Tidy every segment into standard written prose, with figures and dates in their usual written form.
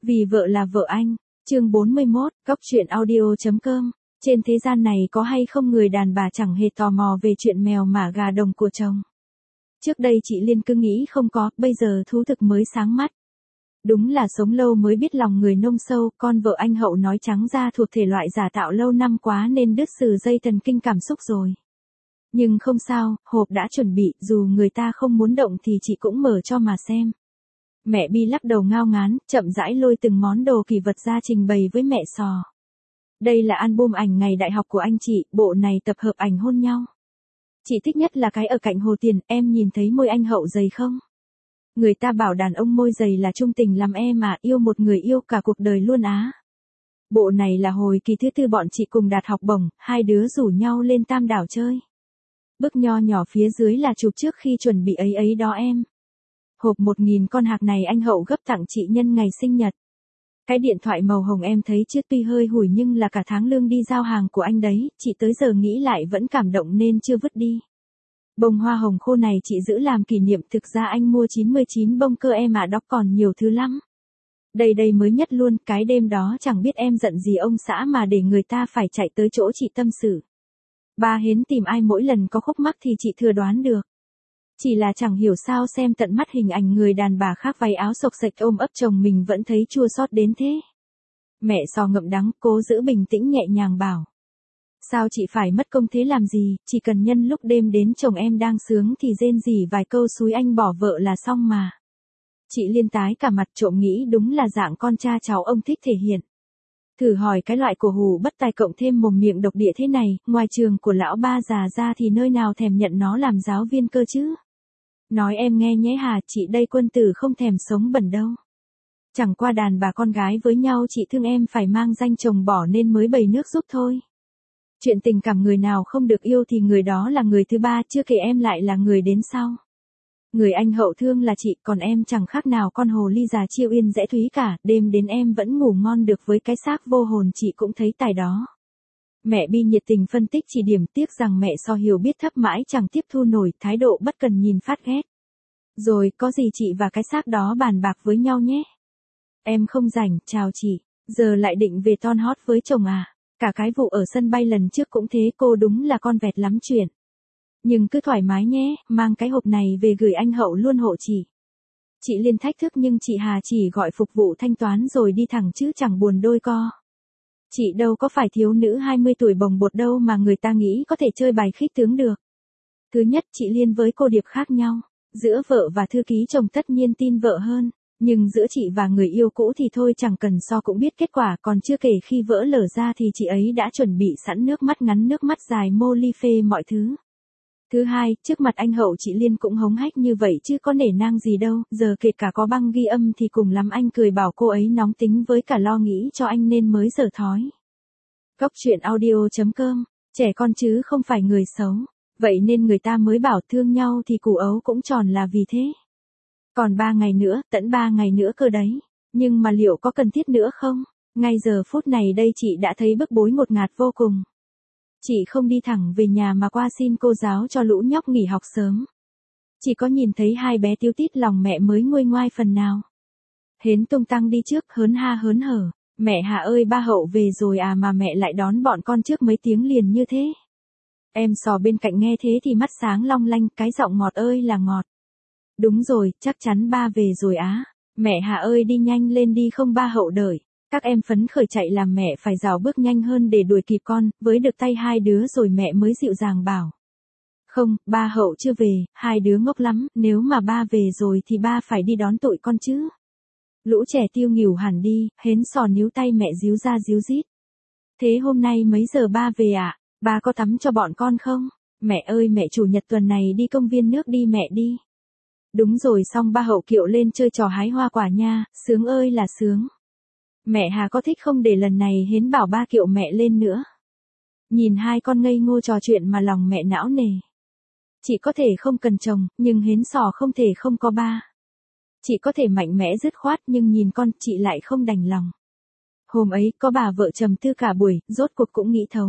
Vì vợ là vợ anh. Chương 41, Góc truyện audio.com. Trên thế gian này có hay không người đàn bà chẳng hề tò mò về chuyện mèo mả gà đồng của chồng. Trước đây chị Liên cứ nghĩ không có, bây giờ thú thực mới sáng mắt. Đúng là sống lâu mới biết lòng người nông sâu, con vợ anh Hậu nói trắng ra thuộc thể loại giả tạo lâu năm quá nên đứt sừ dây thần kinh cảm xúc rồi. Nhưng không sao, hộp đã chuẩn bị, dù người ta không muốn động thì chị cũng mở cho mà xem. Mẹ Bi lắc đầu ngao ngán, chậm rãi lôi từng món đồ kỳ vật ra trình bày với mẹ Sò. Đây là album ảnh ngày đại học của anh chị, bộ này tập hợp ảnh hôn nhau. Chị thích nhất là cái ở cạnh hồ tiền, em nhìn thấy môi anh Hậu dày không? Người ta bảo đàn ông môi dày là trung tình lắm em mà, yêu một người yêu cả cuộc đời luôn á. Bộ này là hồi kỳ thứ tư bọn chị cùng đạt học bổng, hai đứa rủ nhau lên Tam Đảo chơi. Bức nho nhỏ phía dưới là chụp trước khi chuẩn bị ấy ấy đó em. Hộp 1.000 con hạc này anh Hậu gấp tặng chị nhân ngày sinh nhật. Cái điện thoại màu hồng em thấy chứ tuy hơi hủi nhưng là cả tháng lương đi giao hàng của anh đấy, chị tới giờ nghĩ lại vẫn cảm động nên chưa vứt đi. Bông hoa hồng khô này chị giữ làm kỷ niệm, thực ra anh mua 99 bông cơ em ạ, đó còn nhiều thứ lắm. Đây mới nhất luôn, cái đêm đó chẳng biết em giận gì ông xã mà để người ta phải chạy tới chỗ chị tâm sự. Ba hến tìm ai mỗi lần có khúc mắc thì chị thừa đoán được. Chỉ là chẳng hiểu sao xem tận mắt hình ảnh người đàn bà khác váy áo xộc xệch ôm ấp chồng mình vẫn thấy chua xót đến thế. Mẹ Sò ngậm đắng, cố giữ bình tĩnh nhẹ nhàng bảo. Sao chị phải mất công thế làm gì, chỉ cần nhân lúc đêm đến chồng em đang sướng thì rên rỉ vài câu xúi anh bỏ vợ là xong mà. Chị Liên tái cả mặt, trộm nghĩ đúng là dạng con cha cháu ông thích thể hiện. Thử hỏi cái loại cổ hủ bất tài cộng thêm mồm miệng độc địa thế này, ngoài trường của lão ba già ra thì nơi nào thèm nhận nó làm giáo viên cơ chứ. Nói em nghe nhé hà, chị đây quân tử không thèm sống bẩn đâu. Chẳng qua đàn bà con gái với nhau chị thương em phải mang danh chồng bỏ nên mới bày nước giúp thôi. Chuyện tình cảm người nào không được yêu thì người đó là người thứ ba, chưa kể em lại là người đến sau. Người anh Hậu thương là chị, còn em chẳng khác nào con hồ ly già chiêu yên dễ thúy cả, đêm đến em vẫn ngủ ngon được với cái xác vô hồn chị cũng thấy tài đó. Mẹ Bi nhiệt tình phân tích chỉ điểm, tiếc rằng mẹ So hiểu biết thấp mãi chẳng tiếp thu nổi, thái độ bất cần nhìn phát ghét. Rồi, có gì chị và cái xác đó bàn bạc với nhau nhé. Em không rảnh, chào chị, giờ lại định về ton hót với chồng à? Cả cái vụ ở sân bay lần trước cũng thế, cô đúng là con vẹt lắm chuyện. Nhưng cứ thoải mái nhé, mang cái hộp này về gửi anh Hậu luôn hộ chị. Chị Liên thách thức nhưng chị Hà chỉ gọi phục vụ thanh toán rồi đi thẳng chứ chẳng buồn đôi co. Chị đâu có phải thiếu nữ 20 tuổi bồng bột đâu mà người ta nghĩ có thể chơi bài khích tướng được. Thứ nhất, chị Liên với cô Điệp khác nhau. Giữa vợ và thư ký chồng tất nhiên tin vợ hơn. Nhưng giữa chị và người yêu cũ thì thôi chẳng cần so cũng biết kết quả, còn chưa kể khi vỡ lở ra thì chị ấy đã chuẩn bị sẵn nước mắt ngắn nước mắt dài mô ly phê mọi thứ. Thứ hai, trước mặt anh Hậu chị Liên cũng hống hách như vậy chứ có nể nang gì đâu, giờ kể cả có băng ghi âm thì cùng lắm anh cười bảo cô ấy nóng tính với cả lo nghĩ cho anh nên mới dở thói. Góc truyện audio.com, trẻ con chứ không phải người xấu, vậy nên người ta mới bảo thương nhau thì củ ấu cũng tròn là vì thế. Còn 3 ngày nữa, tận 3 ngày nữa cơ đấy, nhưng mà liệu có cần thiết nữa không? Ngay giờ phút này đây chị đã thấy bức bối ngột ngạt vô cùng. Chị không đi thẳng về nhà mà qua xin cô giáo cho lũ nhóc nghỉ học sớm. Chỉ có nhìn thấy hai bé tíu tít lòng mẹ mới nguôi ngoai phần nào. Hến tung tăng đi trước hớn ha hớn hở, mẹ Hà ơi ba Hậu về rồi à mà mẹ lại đón bọn con trước mấy tiếng liền như thế. Em Sò bên cạnh nghe thế thì mắt sáng long lanh, cái giọng ngọt ơi là ngọt. Đúng rồi, chắc chắn ba về rồi á. Mẹ Hà ơi đi nhanh lên đi không ba Hậu đợi. Các em phấn khởi chạy làm mẹ phải rảo bước nhanh hơn để đuổi kịp con, với được tay hai đứa rồi mẹ mới dịu dàng bảo. Không, ba Hậu chưa về, hai đứa ngốc lắm, nếu mà ba về rồi thì ba phải đi đón tụi con chứ. Lũ trẻ tiêu nghỉu hẳn đi, Hến Sò níu tay mẹ díu ra díu dít. Thế hôm nay mấy giờ ba về ạ? Ba có tắm cho bọn con không? Mẹ ơi mẹ chủ nhật tuần này đi công viên nước đi mẹ đi. Đúng rồi xong ba Hậu kiệu lên chơi trò hái hoa quả nha, sướng ơi là sướng. Mẹ Hà có thích không để lần này Hến bảo ba kiệu mẹ lên nữa. Nhìn hai con ngây ngô trò chuyện mà lòng mẹ não nề. Chị có thể không cần chồng, nhưng Hến Sò không thể không có ba. Chị có thể mạnh mẽ dứt khoát nhưng nhìn con chị lại không đành lòng. Hôm ấy có bà vợ trầm tư cả buổi, rốt cuộc cũng nghĩ thấu.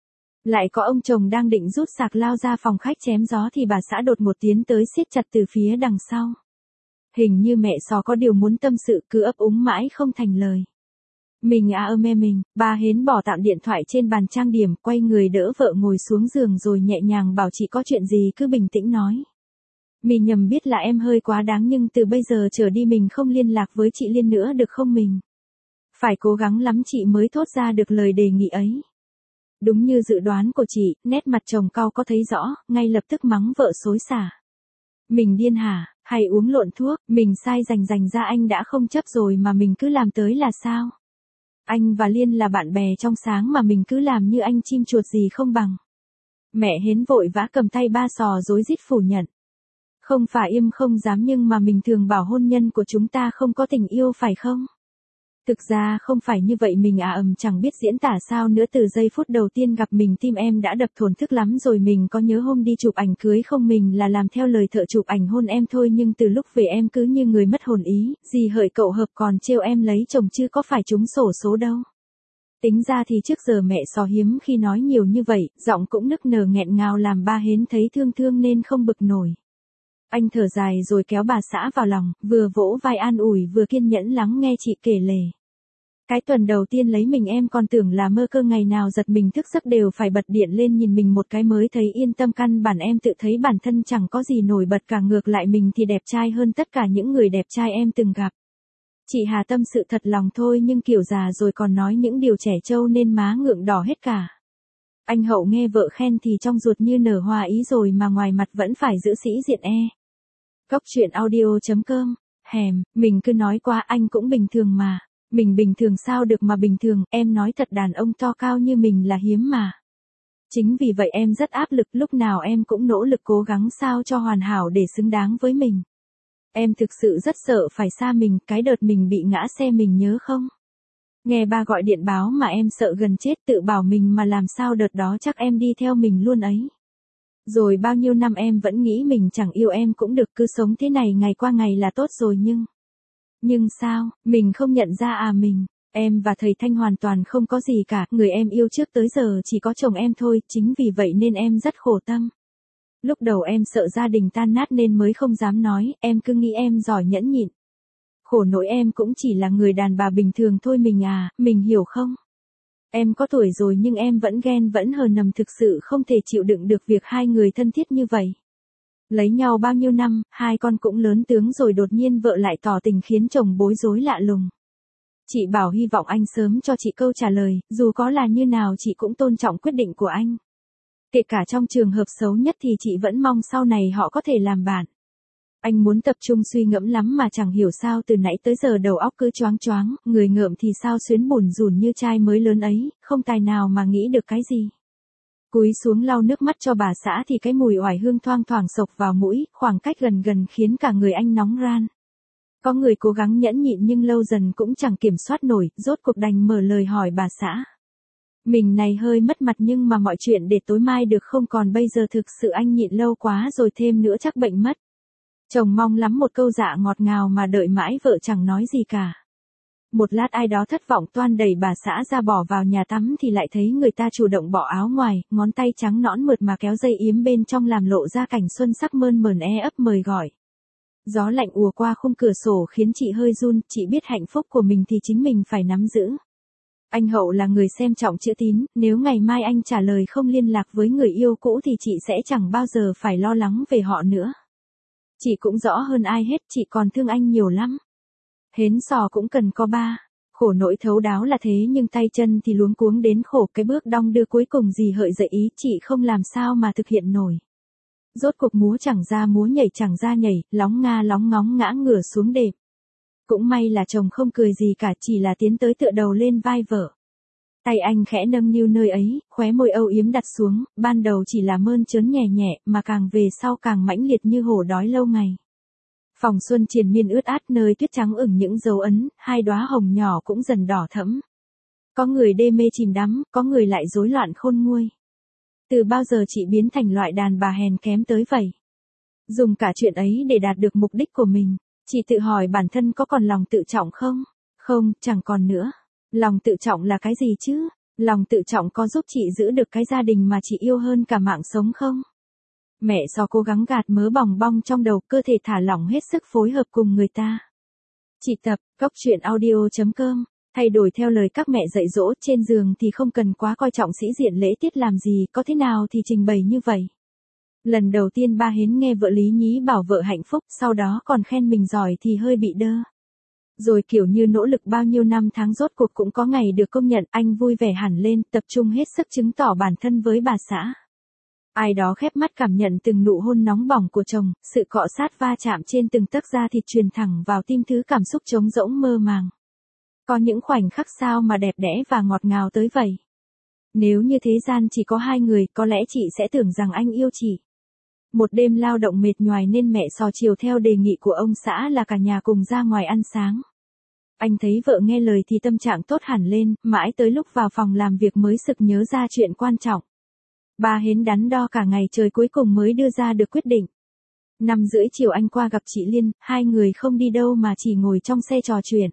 Lại có ông chồng đang định rút sạc lao ra phòng khách chém gió thì bà xã đột một tiến tới siết chặt từ phía đằng sau. Hình như mẹ sò có điều muốn tâm sự cứ ấp úng mãi không thành lời. Mình mê mình, bà Hến bỏ tạm điện thoại trên bàn trang điểm, quay người đỡ vợ ngồi xuống giường rồi nhẹ nhàng bảo chị có chuyện gì cứ bình tĩnh nói. Mình nhầm biết là em hơi quá đáng nhưng từ bây giờ trở đi mình không liên lạc với chị Liên nữa được không mình? Phải cố gắng lắm chị mới thốt ra được lời đề nghị ấy. Đúng như dự đoán của chị, nét mặt chồng cau có thấy rõ, ngay lập tức mắng vợ xối xả. Mình điên hả, hay uống lộn thuốc, mình sai rành ra anh đã không chấp rồi mà mình cứ làm tới là sao? Anh và Liên là bạn bè trong sáng mà mình cứ làm như anh chim chuột gì không bằng. Mẹ Hến vội vã cầm tay ba sò rối rít phủ nhận. Không phải im không dám nhưng mà mình thường bảo hôn nhân của chúng ta không có tình yêu phải không? Thực ra không phải như vậy mình chẳng biết diễn tả sao nữa từ giây phút đầu tiên gặp mình tim em đã đập thổn thức lắm rồi mình có nhớ hôm đi chụp ảnh cưới không mình là làm theo lời thợ chụp ảnh hôn em thôi nhưng từ lúc về em cứ như người mất hồn ý, gì hỡi cậu hợp còn trêu em lấy chồng chứ có phải trúng xổ số đâu. Tính ra thì trước giờ mẹ sò hiếm khi nói nhiều như vậy, giọng cũng nức nở nghẹn ngào làm ba Hến thấy thương nên không bực nổi. Anh thở dài rồi kéo bà xã vào lòng, vừa vỗ vai an ủi vừa kiên nhẫn lắng nghe chị kể lể. Cái tuần đầu tiên lấy mình em còn tưởng là mơ cơ ngày nào giật mình thức giấc đều phải bật điện lên nhìn mình một cái mới thấy yên tâm căn bản em tự thấy bản thân chẳng có gì nổi bật cả ngược lại mình thì đẹp trai hơn tất cả những người đẹp trai em từng gặp. Chị Hà tâm sự thật lòng thôi nhưng kiểu già rồi còn nói những điều trẻ trâu nên má ngượng đỏ hết cả. Anh Hậu nghe vợ khen thì trong ruột như nở hoa ý rồi mà ngoài mặt vẫn phải giữ sĩ diện Cóc truyện audio.com. Mình cứ nói qua anh cũng bình thường mà. Mình bình thường sao được mà bình thường, em nói thật đàn ông to cao như mình là hiếm mà. Chính vì vậy em rất áp lực lúc nào em cũng nỗ lực cố gắng sao cho hoàn hảo để xứng đáng với mình. Em thực sự rất sợ phải xa mình, cái đợt mình bị ngã xe mình nhớ không? Nghe ba gọi điện báo mà em sợ gần chết tự bảo mình mà làm sao đợt đó chắc em đi theo mình luôn ấy. Rồi bao nhiêu năm em vẫn nghĩ mình chẳng yêu em cũng được cứ sống thế này ngày qua ngày là tốt rồi nhưng sao, mình không nhận ra em và thầy Thanh hoàn toàn không có gì cả, người em yêu trước tới giờ chỉ có chồng em thôi, chính vì vậy nên em rất khổ tâm. Lúc đầu em sợ gia đình tan nát nên mới không dám nói, em cứ nghĩ em giỏi nhẫn nhịn. Khổ nỗi em cũng chỉ là người đàn bà bình thường thôi mình hiểu không? Em có tuổi rồi nhưng em vẫn ghen vẫn hờn thực sự không thể chịu đựng được việc hai người thân thiết như vậy. Lấy nhau bao nhiêu năm, hai con cũng lớn tướng rồi đột nhiên vợ lại tỏ tình khiến chồng bối rối lạ lùng. Chị bảo hy vọng anh sớm cho chị câu trả lời, dù có là như nào chị cũng tôn trọng quyết định của anh. Kể cả trong trường hợp xấu nhất thì chị vẫn mong sau này họ có thể làm bạn. Anh muốn tập trung suy ngẫm lắm mà chẳng hiểu sao từ nãy tới giờ đầu óc cứ choáng, người ngợm thì sao xuyến bủn rủn như trai mới lớn ấy, không tài nào mà nghĩ được cái gì. Cúi xuống lau nước mắt cho bà xã thì cái mùi oải hương thoang thoảng xộc vào mũi, khoảng cách gần khiến cả người anh nóng ran. Có người cố gắng nhẫn nhịn nhưng lâu dần cũng chẳng kiểm soát nổi, rốt cuộc đành mở lời hỏi bà xã. Mình này hơi mất mặt nhưng mà mọi chuyện để tối mai được không còn bây giờ thực sự anh nhịn lâu quá rồi thêm nữa chắc bệnh mất. Chồng mong lắm một câu dạ ngọt ngào mà đợi mãi vợ chẳng nói gì cả. Một lát ai đó thất vọng toan đẩy bà xã ra bỏ vào nhà tắm thì lại thấy người ta chủ động bỏ áo ngoài, ngón tay trắng nõn mượt mà kéo dây yếm bên trong làm lộ ra cảnh xuân sắc mơn mởn ấp mời gọi. Gió lạnh ùa qua khung cửa sổ khiến chị hơi run, chị biết hạnh phúc của mình thì chính mình phải nắm giữ. Anh Hậu là người xem trọng chữ tín, nếu ngày mai anh trả lời không liên lạc với người yêu cũ thì chị sẽ chẳng bao giờ phải lo lắng về họ nữa. Chị cũng rõ hơn ai hết, chị còn thương anh nhiều lắm. Hến sò cũng cần có ba. Khổ nỗi thấu đáo là thế nhưng tay chân thì luống cuống đến khổ cái bước đong đưa cuối cùng gì hợi dậy ý chị không làm sao mà thực hiện nổi. Rốt cuộc múa chẳng ra múa nhảy chẳng ra nhảy, lóng nga lóng ngóng ngã ngửa xuống đệm. Cũng may là chồng không cười gì cả chỉ là tiến tới tựa đầu lên vai vợ. Tay anh khẽ nâng niu nơi ấy, khóe môi âu yếm đặt xuống, ban đầu chỉ là mơn trớn nhẹ mà càng về sau càng mãnh liệt như hổ đói lâu ngày. Phòng xuân triền miên ướt át nơi tuyết trắng ửng những dấu ấn, hai đóa hồng nhỏ cũng dần đỏ thẫm. Có người đê mê chìm đắm, có người lại rối loạn khôn nguôi. Từ bao giờ chị biến thành loại đàn bà hèn kém tới vậy? Dùng cả chuyện ấy để đạt được mục đích của mình, chị tự hỏi bản thân có còn lòng tự trọng không? Không, chẳng còn nữa. Lòng tự trọng là cái gì chứ? Lòng tự trọng có giúp chị giữ được cái gia đình mà chị yêu hơn cả mạng sống không? Mẹ sò cố gắng gạt mớ bòng bong trong đầu, cơ thể thả lỏng hết sức phối hợp cùng người ta. Chị Tập, Cóc Truyện Audio.com. Thay đổi theo lời các mẹ dạy dỗ, trên giường thì không cần quá coi trọng sĩ diện lễ tiết làm gì, có thế nào thì trình bày như vậy. Lần đầu tiên ba Hến nghe vợ Lý Nhí bảo vợ hạnh phúc, sau đó còn khen mình giỏi thì hơi bị đơ. Rồi kiểu như nỗ lực bao nhiêu năm tháng rốt cuộc cũng có ngày được công nhận, anh vui vẻ hẳn lên, tập trung hết sức chứng tỏ bản thân với bà xã. Ai đó khép mắt cảm nhận từng nụ hôn nóng bỏng của chồng, sự cọ sát va chạm trên từng tấc da thịt truyền thẳng vào tim, thứ cảm xúc trống rỗng mơ màng. Có những khoảnh khắc sao mà đẹp đẽ và ngọt ngào tới vậy. Nếu như thế gian chỉ có hai người, có lẽ chị sẽ tưởng rằng anh yêu chị. Một đêm lao động mệt nhoài nên mẹ sò chiều theo đề nghị của ông xã là cả nhà cùng ra ngoài ăn sáng. Anh thấy vợ nghe lời thì tâm trạng tốt hẳn lên, mãi tới lúc vào phòng làm việc mới sực nhớ ra chuyện quan trọng. Ba Hến đắn đo cả ngày trời cuối cùng mới đưa ra được quyết định. 5:30 chiều anh qua gặp chị Liên, hai người không đi đâu mà chỉ ngồi trong xe trò chuyện.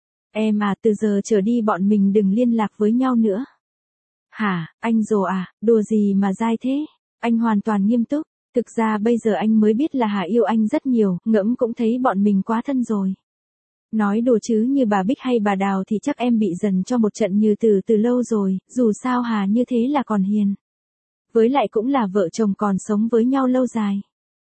Em à, từ giờ trở đi bọn mình đừng liên lạc với nhau nữa. Hả, anh rồi à, đùa gì mà dai thế? Anh hoàn toàn nghiêm túc. Thực ra bây giờ anh mới biết là Hà yêu anh rất nhiều, ngẫm cũng thấy bọn mình quá thân rồi. Nói đùa chứ như bà Bích hay bà Đào thì chắc em bị dần cho một trận như từ lâu rồi, dù sao Hà như thế là còn hiền. Với lại cũng là vợ chồng còn sống với nhau lâu dài.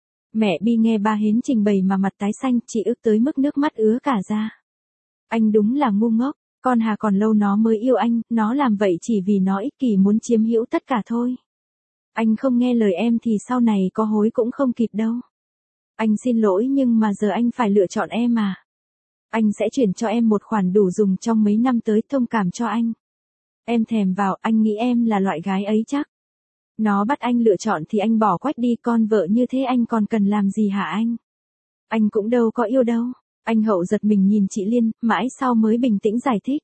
Mẹ Bi nghe ba Hến trình bày mà mặt tái xanh, chị ức tới mức nước mắt ứa cả ra. Anh đúng là ngu ngốc, con Hà còn lâu nó mới yêu anh, nó làm vậy chỉ vì nó ích kỷ muốn chiếm hữu tất cả thôi. Anh không nghe lời em thì sau này có hối cũng không kịp đâu. Anh xin lỗi nhưng mà giờ anh phải lựa chọn em à. Anh sẽ chuyển cho em một khoản đủ dùng trong mấy năm tới, thông cảm cho anh. Em thèm vào, anh nghĩ em là loại gái ấy chắc. Nó bắt anh lựa chọn thì anh bỏ quách đi, con vợ như thế anh còn cần làm gì hả anh? Anh cũng đâu có yêu đâu. Anh Hậu giật mình nhìn chị Liên, mãi sau mới bình tĩnh giải thích.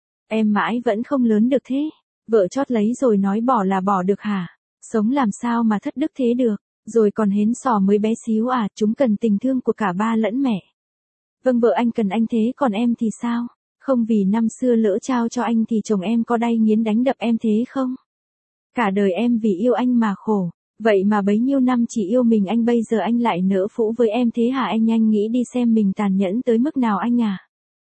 Em mãi vẫn không lớn được thế. Vợ chót lấy rồi nói bỏ là bỏ được hả? Sống làm sao mà thất đức thế được? Rồi còn Hến sò mới bé xíu à, chúng cần tình thương của cả ba lẫn mẹ. Vâng, vợ anh cần anh thế, còn em thì sao? Không vì năm xưa lỡ trao cho anh thì chồng em có đay nghiến đánh đập em thế không? Cả đời em vì yêu anh mà khổ. Vậy mà bấy nhiêu năm chỉ yêu mình anh, bây giờ anh lại nỡ phũ với em thế hả anh? Nhanh nghĩ đi xem mình tàn nhẫn tới mức nào anh à.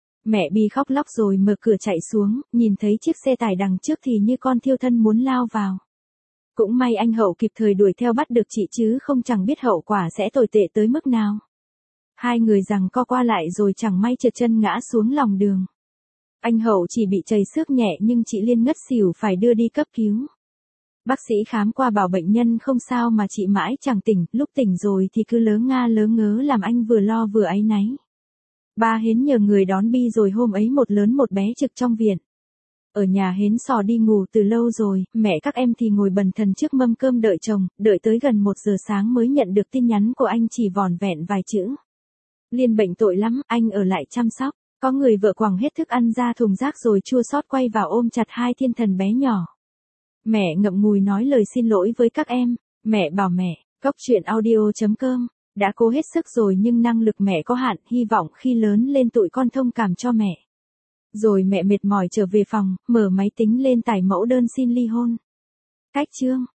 Mẹ Bi khóc lóc rồi mở cửa chạy xuống, nhìn thấy chiếc xe tải đằng trước thì như con thiêu thân muốn lao vào. Cũng may anh Hậu kịp thời đuổi theo bắt được chị chứ không chẳng biết hậu quả sẽ tồi tệ tới mức nào. Hai người giằng co qua lại rồi chẳng may trượt chân ngã xuống lòng đường. Anh Hậu chỉ bị chảy xước nhẹ nhưng chị Liên ngất xỉu phải đưa đi cấp cứu. Bác sĩ khám qua bảo bệnh nhân không sao mà chị mãi chẳng tỉnh, lúc tỉnh rồi thì cứ lớ nga lớ ngớ làm anh vừa lo vừa áy náy. Ba Hến nhờ người đón Bi rồi hôm ấy một lớn một bé trực trong viện. Ở nhà Hến sò đi ngủ từ lâu rồi, mẹ các em thì ngồi bần thần trước mâm cơm đợi chồng, đợi tới gần 1 giờ sáng mới nhận được tin nhắn của anh chỉ vỏn vẹn vài chữ. Liên bệnh tội lắm, anh ở lại chăm sóc. Có người vợ quẳng hết thức ăn ra thùng rác rồi chua xót quay vào ôm chặt hai thiên thần bé nhỏ. Mẹ ngậm ngùi nói lời xin lỗi với các em. Mẹ bảo mẹ, Cóc Truyện Audio.com, đã cố hết sức rồi nhưng năng lực mẹ có hạn, hy vọng khi lớn lên tụi con thông cảm cho mẹ. Rồi mẹ mệt mỏi trở về phòng, mở máy tính lên tải mẫu đơn xin ly hôn. Cách chương